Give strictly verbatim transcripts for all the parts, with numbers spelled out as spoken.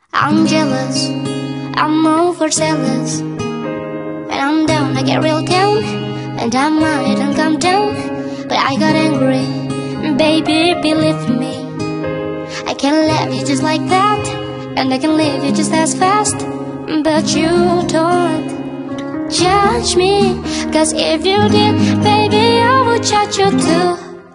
I'm jealous, I'm overzealous. When I'm down, I get real down. And I'm out, I don't come down. But I got angry, baby, believe me. I can love you just like that, and I can leave you just as fast. But you don't judge me, cause if you did, baby, I would judge you too.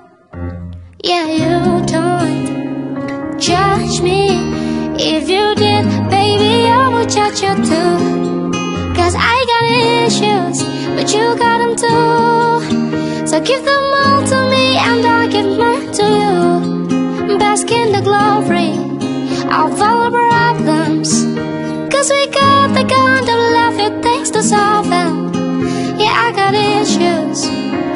Yeah, you don't judge me. If you did, baby, I would judge you too. Cause I got issues, but you got them too. So give them all to me and I'll give mine to you. Bask in the glory of all our problems, cause we got the kind of love it takes to solve them. Yeah, I got issues,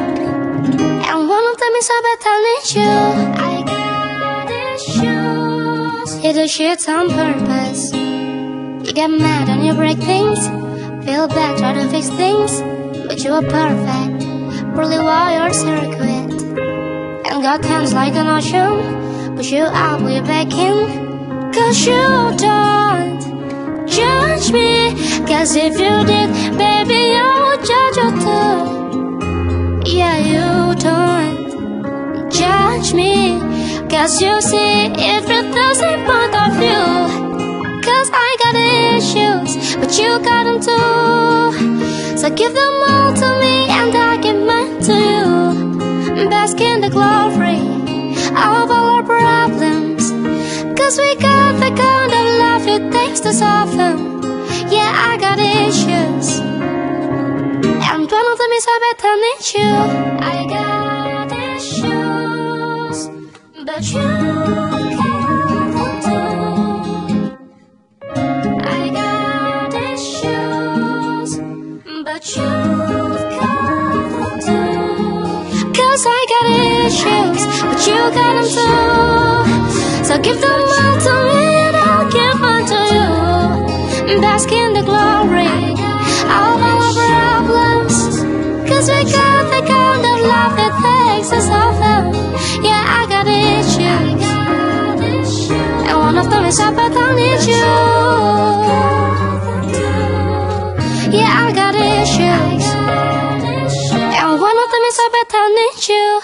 and one of them is about telling you I got issues. You do shit on purpose. You get mad and you break things. Feel bad, try to fix things. But you are perfect, really wired circuit. And got hands like an ocean. Push you out, pull you back in. Cause you don't judge me. Cause if you did, baby, I would judge you too. Yeah, you don't judge me. Cause you see it from the same point of view. Cause I got issues, but you got them too. So give them all to me and I'll give mine to you. Bask in the glory of all our problems, cause we got the kind of love it takes to solve them. Yeah, I got issues, and one of them is I better need you. I got issues, but you can't do. I got issues, but you can't do. Cause I got issues, but you got them too. So give them all to me and I'll give mine to you. Bask in the glory of all our problems, cause we got the kind of love it takes to solve them. Yeah, I got issues, and one of them is I bet I need you. Yeah, I got issues, and one of them is I bet I need you.